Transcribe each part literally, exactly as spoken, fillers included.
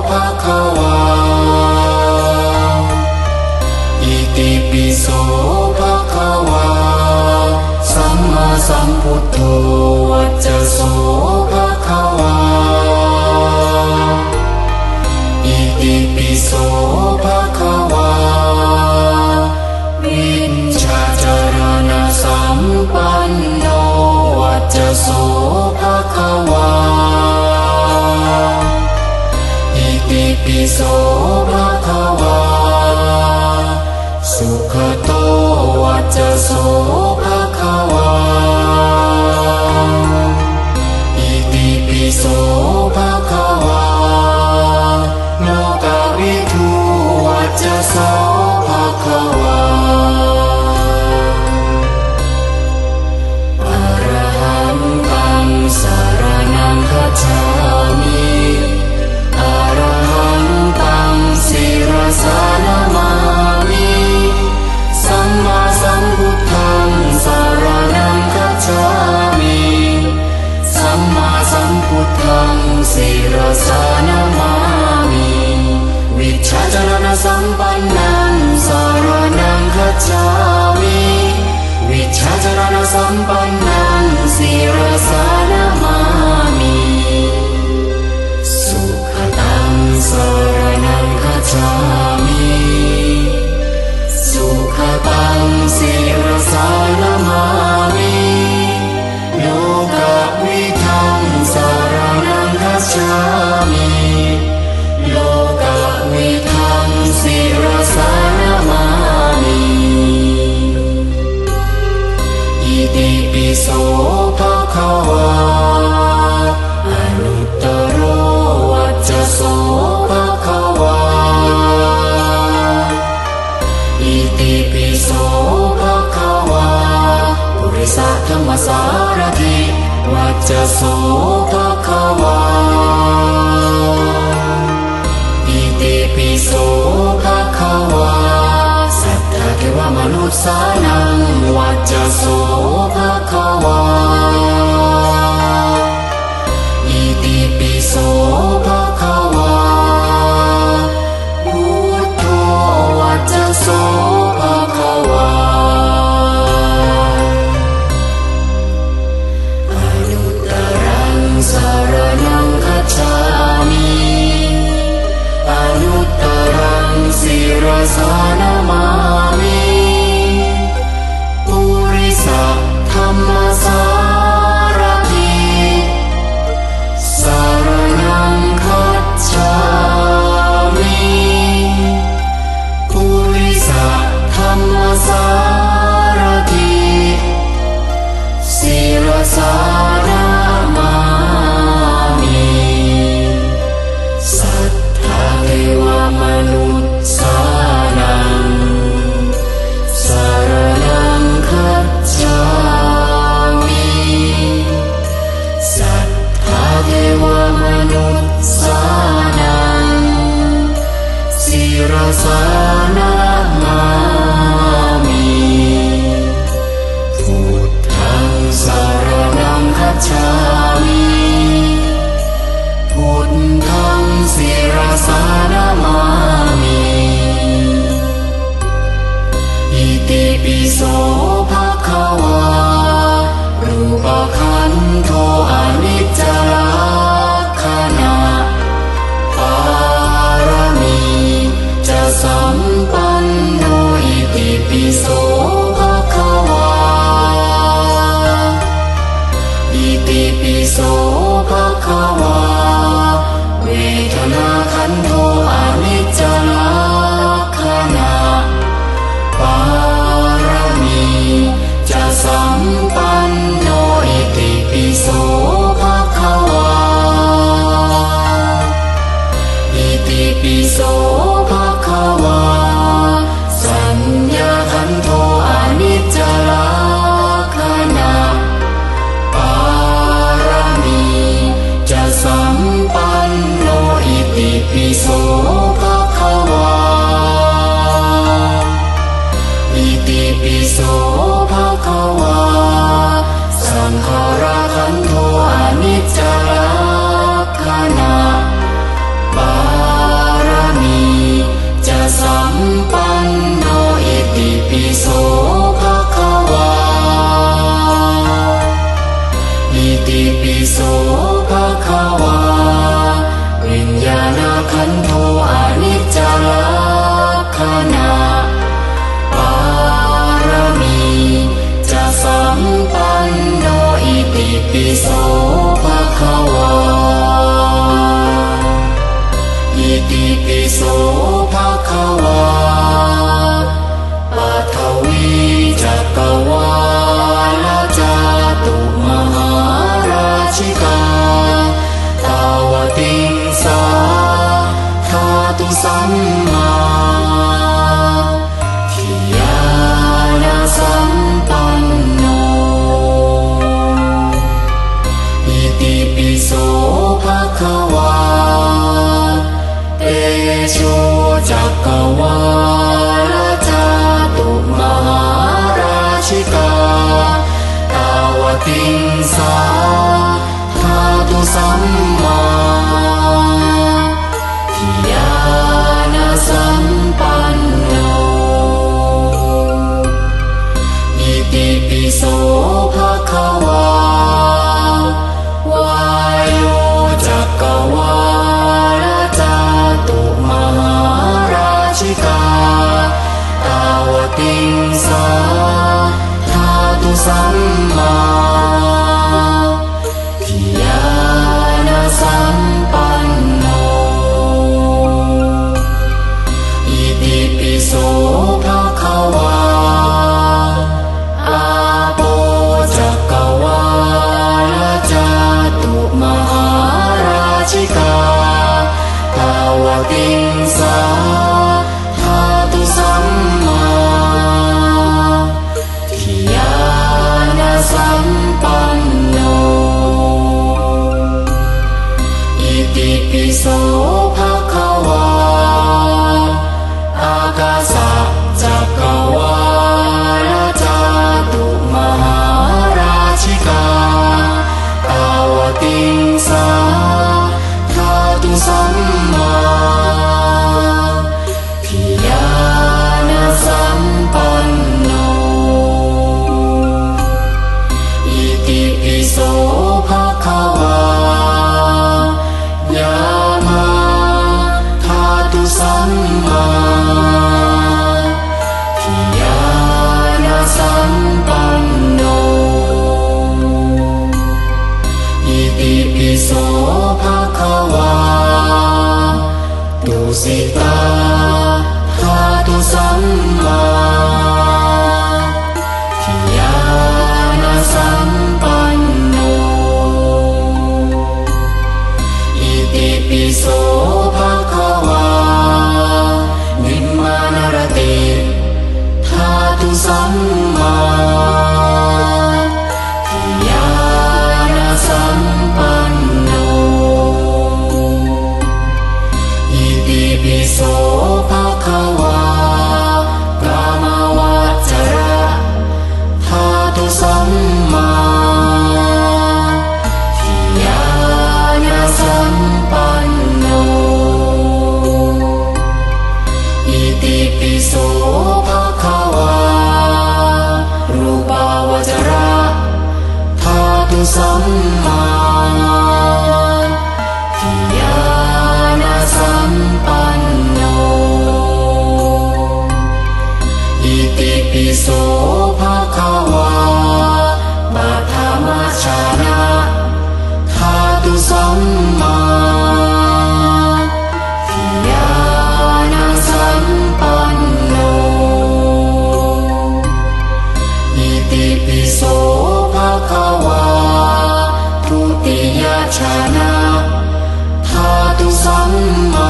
ภะคะวาอิติปิโสภะคะวาสัมมาสัมพุทโธวัจจโสภะคะวาอิติปิโสภะคะวาวิชชาจารณะสัมปันโนวัจจโสภะคะวาอิติปิโสภะคะวาสุขโตวัจจโสภะคะวาอิติปิโสภะคะวาโลกวิทูวัจจโสภะคะวาอะระหังตังสรณังคัจฉามิอะระหังตังศิรสานะมามิสัมมาสัมพุทธังสรณังคัจฉามิสัมมาสัมพุทธังศิรสานะมามิวิชชาจารณะสัมปันนังสรณังคัจฉามิวิชชาจารณะสัมปันนังศิรสานะมามิสุขตังสรณังคัจฉามิสุขตังศิรสานะมามิโลกวิทังสรณังคัจฉามิโลกวิทังศิรสานะมามิอิติปิโสภะคะวาอนุตตโรวัจจโสภะคะวาอิติปิโสภะคะวาปุริสธรรมสารถิวัจจโสภะคะวาอิติปิโสภะคะวาสัทธะเทวมนุษย์สานังวัจจโสภะคะวาอิติปิโสภะคะวาพุทโธวัจจโสภะคะวาอนุตตรังสรณังคัจฉามิอนุตตรังศิรสานะมามิปุริสธรรมสารถิสรณังคัจฉามิปุริสธรรมสารถิศิรสานะมามิสัทธาเทวมนุษย์สานังสรณังคัจฉามิสัทธาเทวมนุษย์สานังศิรสานะมามิพุทธังสรณังคัจฉามิพุทธังศิรสานะมามิอิติปิโสภะคะวารูปขันโธอนิจจลักขณะปารมีจะสัมปันโนอิติปิโสภะคะวาอิติปิโสภะคะวาเวทนาขันโธอนิจจลักขณะปารมีจะสัมปันโนอิติปิโสภะคะวาอิติปิโสภะคะวาสัญญาขันโธอนิจจลักขณะปารมีจะสัมปันโนอิติปิโสภะคะวาอิติปิโสภะคะวาสังขารขันโธอนิจจลักขณะปาอิติปิโสภะคะวาปัทวีจักรวาลจาตุมหาราชิกาตาวติงสาธาตุสัมมาทิฏฐานะสัมปันโนอิติปิโสภะคะวาเตโชจักรวาลจาตุมหาราชิกาตาวติงสาธาตุสัมมาทิฏฐานะสัมปันโนอิติปิโสภะคะวาวายโยจักรวาลจาตุมหาราชิกาตาวติงสาธาตุสัมมาทิฏฐานะสัมปันโนอิติปิโสภะคะวาอาโปจักรวาลจาตุมหาราชิกาตาวติงสาธาตุสัมมาทิฏฐานะสัมปันโนอิติปิโสภะคะวาอากาสะจักรวาลจาตุมหาราชิกาตาวติงสาธาตุสัมมาทิฏฐานะสัมปันโนอิติปิโสภะคะวายามาธาตุสัมมาทิฏฐานะสัมปันโนอิติปิโสภะคะวาตุสิตาธาตุสัมมาทิฏฐานะสัมปันโนอิติปิโสภะคะวานิมมานรติธาตุสัมมาทิฏฐานะสัมปันโนอิติปิโสภะคะวากามวัจระธาตุสัมมาทิฏฐานะสัมปันโนอิติปิโสภะคะวารูปาวจระธาตุสัมมาทิฏฐานะสัมปันโนอิติปิโสภะคะวาปัทมชานะธาตุสัมมาทิฏฐานะสัมปันโนอิติปิโสภะคะวาทุติยชานะธาตุสัมมา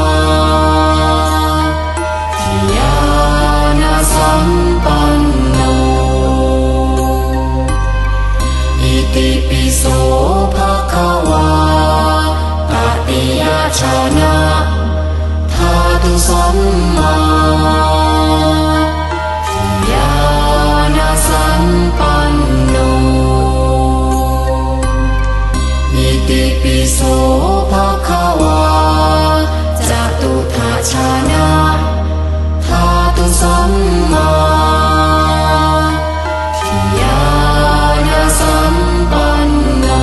ทิฏฐานะสัมปันโนอิติปิโสภะคะวาตติยชานะธาตุสัมมาทิฏฐานะสัมปันโนอิติปิโสภะคะวาจตุทชานะธาตุสัมมาทิฏฐานะสัมปันโน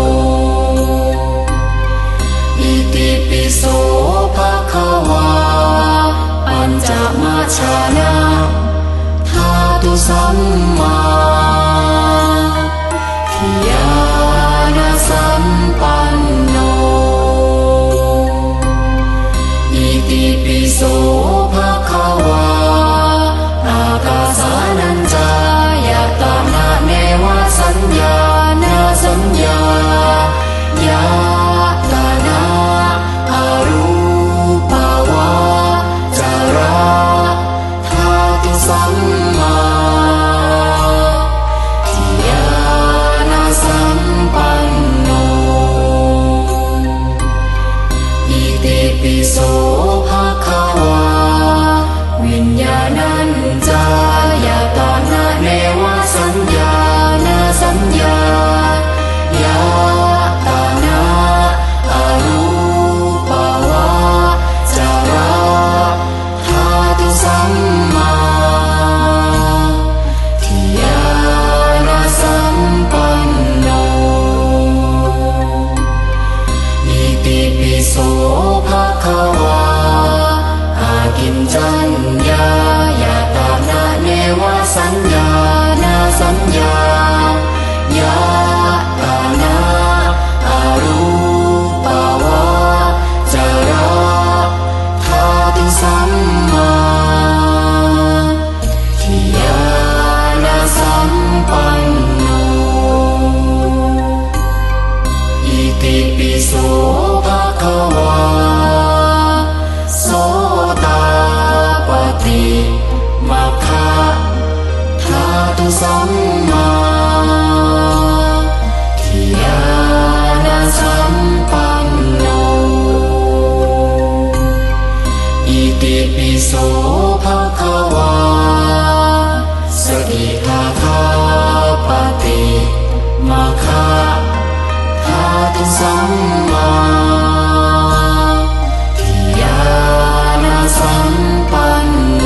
อิติปิโสภะคะวาปัญจมาชานะธาตุสัมมาทิฏฐานะสัมปันโนอิติปิโสภะคะวาสกิทาคาปฏิมาคาธาตุสัมมาทิฏฐานะสัมปันโน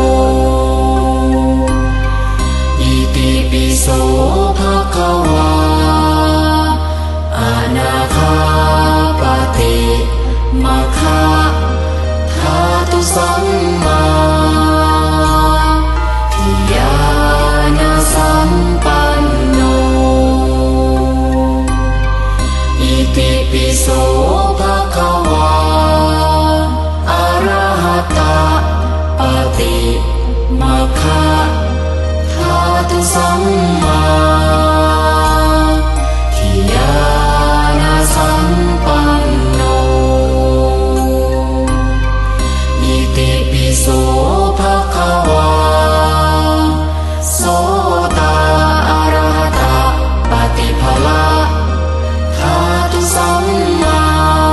อิติปิโสภะคะวาอนาคาปฏิมาคาธาตุสัมมาทิฏฐานะสัมปันโนอิติปิโสภะคะวาอะระหะตะปฏิมาคาธาตุสัมมาทิฏฐานะสัมปันโนอิติปิโสภะคะวาโสตาอะระหะตะปฏิภาละธาตุสัมมา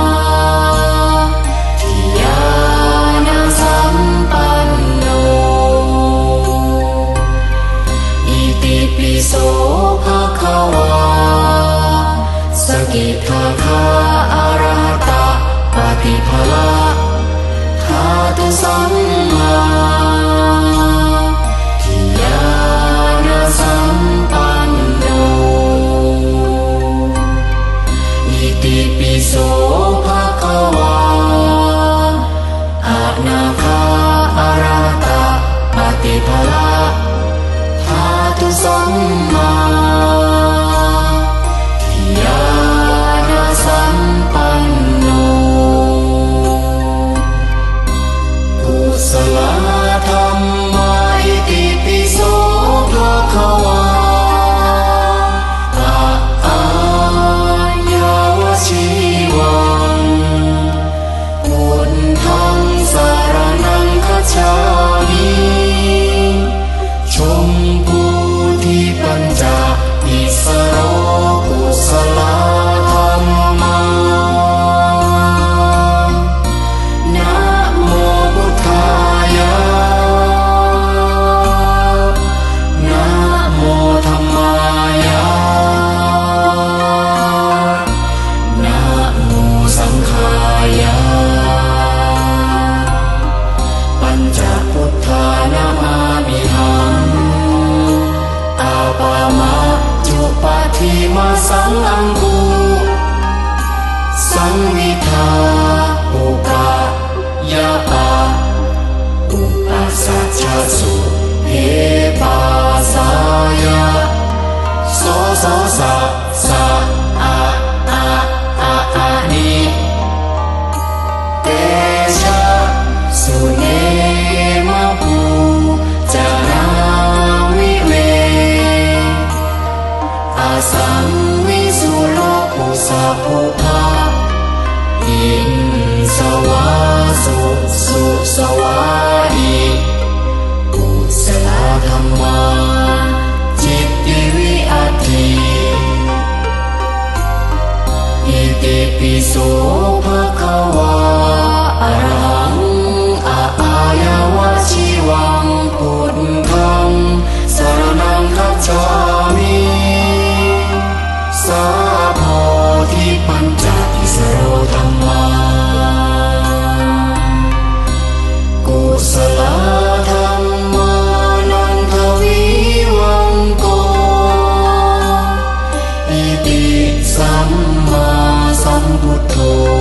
ทิฏฐานะสัมปันโนอิติปิโสภะคะวาสกิทาคาอะระหะตะปฏิภาละธาตุสัมมาทิฏฐานะสัมปันโนอิติปิโสภะคะวาอะนาคาอะระหะตะปฏิภาละธาตุสัมมาทิฏฐานะสัมปันโนกุศลธรรมาอิติปิโสภะคะวาอะอายาวชีวังพุทธังสรณังคัจฉามิชมพูทิปัญจอิสโรกุศลธรรมานะโมพุทธายะนะโมธัมมายะนะโมสังฆายะปัญจพุทธานามามิหังอาปามะจุปาทิมาสังอังคุสังวิทาอุปายะปะอุปัสสัจจสุเฮปัสสายะโสโสสะสะอะอะอะอะนิเตชะสุเนมะปูจานาวิเวอาสังวิสุโลกุสัพพุภะอินสวาสุสุสวาอิกุศลธรรมาจิตติวิอัตถิอิติปิโสภะคะวาอะระหังอะอายาวชีวังพุทธังสรณังคัจฉามิสัพโพธิปัญจอิสโรธัมมากุศลธรรมานันทวิวังโกอิติสัมมาสัมพุทโธ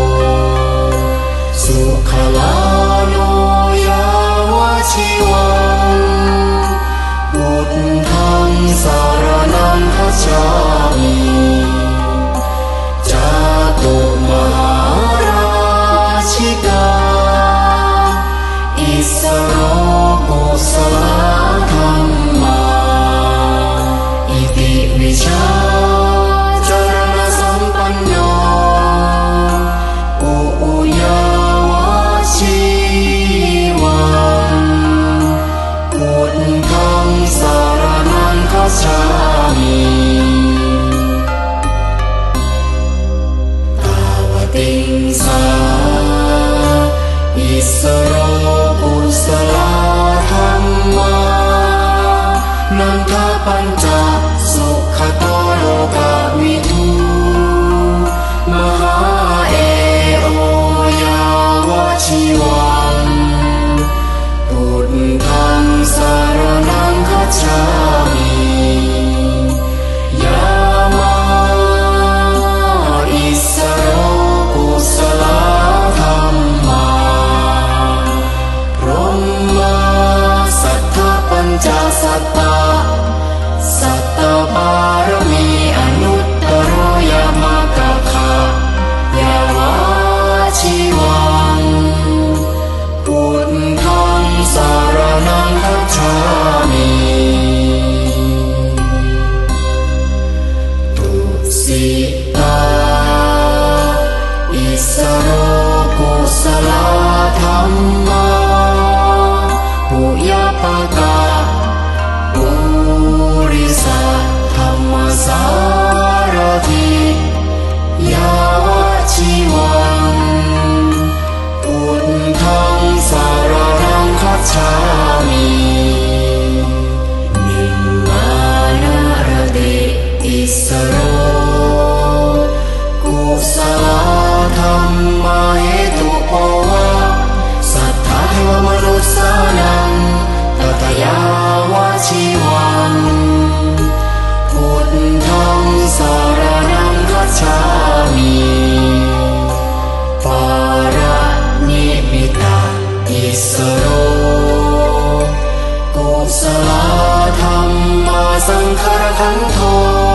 สุขลาโนยาวชิวังพุทธังสรณังคัจฉามิจาตุมหาราชิกาอิสโรกุศลธรรมาอิติวิชาจรณสัมปันโนอุอุยาวชีวังพุทธังสรณังคัจฉามิตาวติงสาอิสโรทปัญจสุขโตโลกวิทูมหาเอโอยาวชิวังพุทธังสรณังคัจฉามิยามาอิสโรกุสลธรรมาพรหมสัทธปัญจสัตตาสัตตบารมีอนุตตรยมกขายาวาชิวังพุทธังสรณังคัจฉามิตุสิตาอิสโรกุสลธรรมาปุยปกาปุริสธรรมสารถิยาวชิวังพุทธังสรณังคัจฉามินิมมานารติอิสโรกุสลธรรมเหตุโอวะสัทธาเทวมนุษย์สานังตถยาวชิวังพุทธังสรณังคัจฉามิปารณิมิตาอิสโรกุสลธรรมาสังขารขันโธ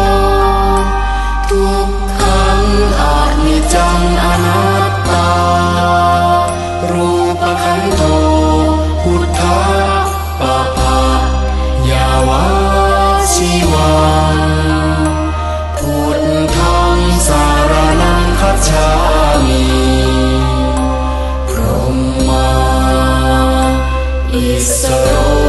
ทุกขังอนิจจังอนัตตารูปขันโธพุทธะปะภายาวาชิวังพุทธังสรณังคัจฉามิพรหมาอิสโร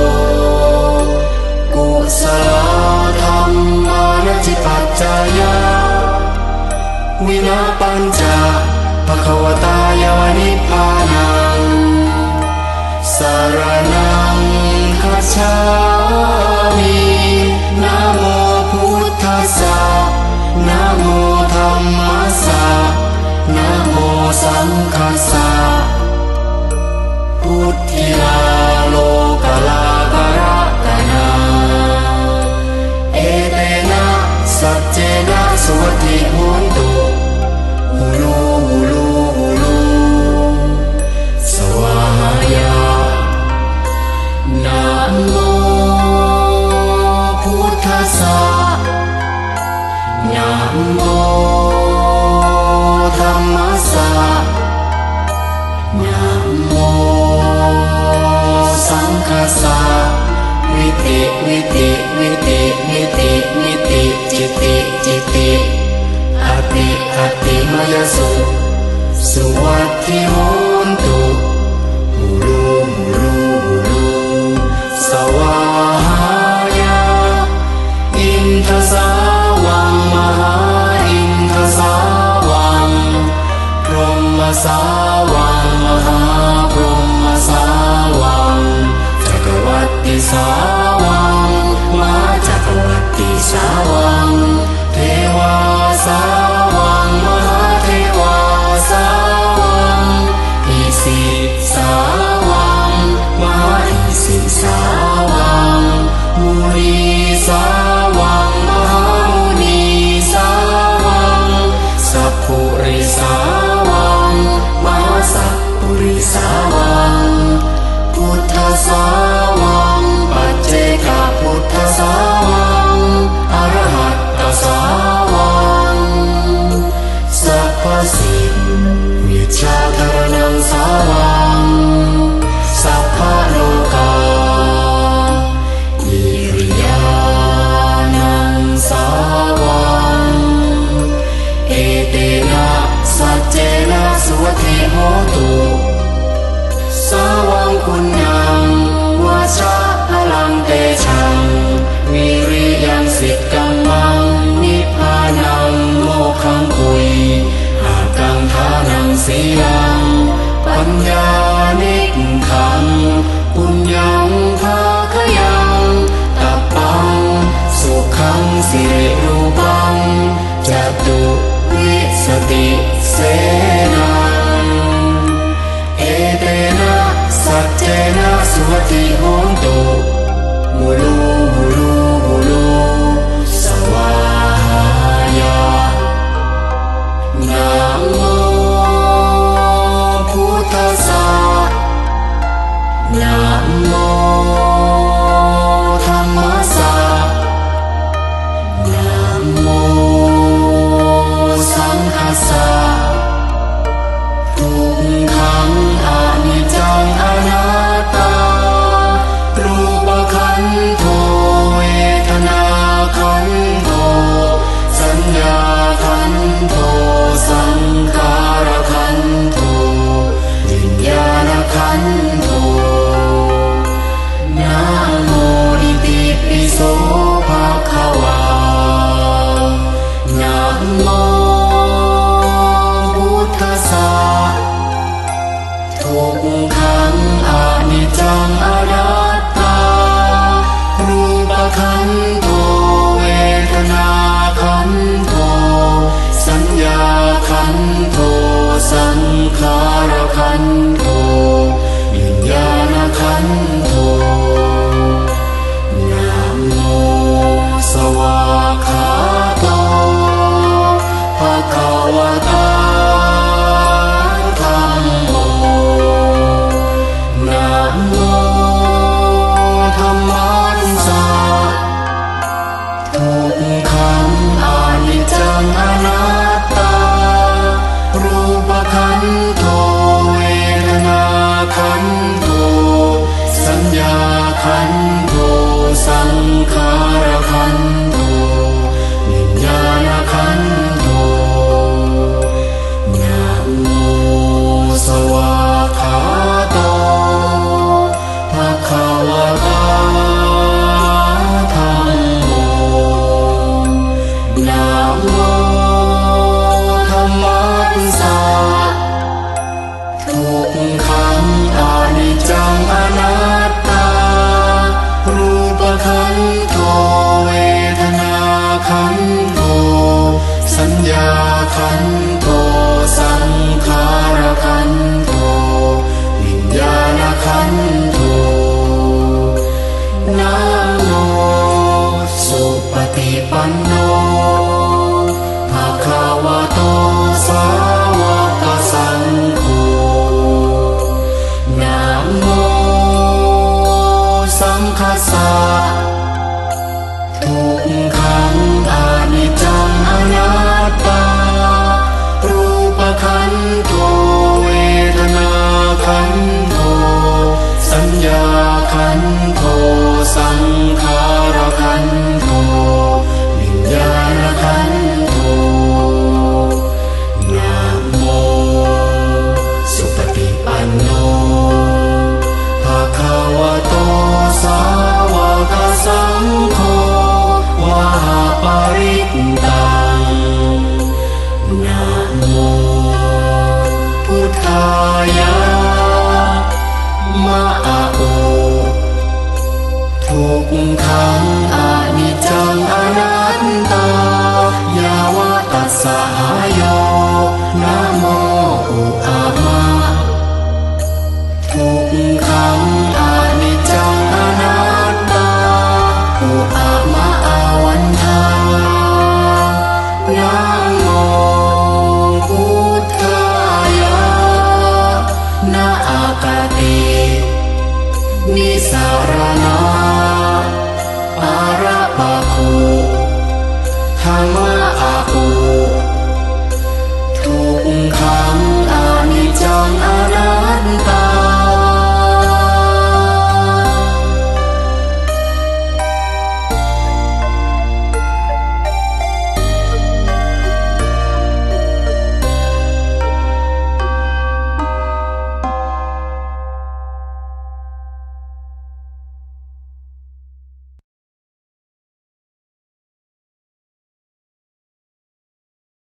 กุสลธรรมานจิปัจจายาวินาปัญจภควตายาวนิพพานังสรณังคัจฉามินะโมพุทธัสสะนะโมธัมมัสสะนะโมสังฆัสสะพุทธิลาโลกลากรัตนาเอเตนะสัจเจนะสุวัตถิโหนตุหูลูหูลูหูลูสวายานะโมพุทธัสสะนะโมธัมมัสสะนะโมสังฆัสสะวิติวิติวิติวิติวิติจิติจิติอติอติมยสุสุวัตถิโหนตุหูลูหูลูหูลูสวาหายาอินทสาวังมหาอินทสาวังพรหมสาวังมหาพรหมสาวังจักรวรรติสาวังมหาจักรวรรติสาวังเทวาสาวังมหาเทวาสาวังอิสิสาวังมหาอิสิสาวังมุนีสาวังมหามุนีสาวังสัพพุริสาวังมหาสัพพุริสาวังพุทธสาวังปัจเจกพุทธสาวังอรหัตตสาวังสัพพสิทวิชาธรณังสาวังสัพพะโลกาอิริยานังสาวังเอเตนะสัจเจนะสุวัตถิโหตุสาวังคุณ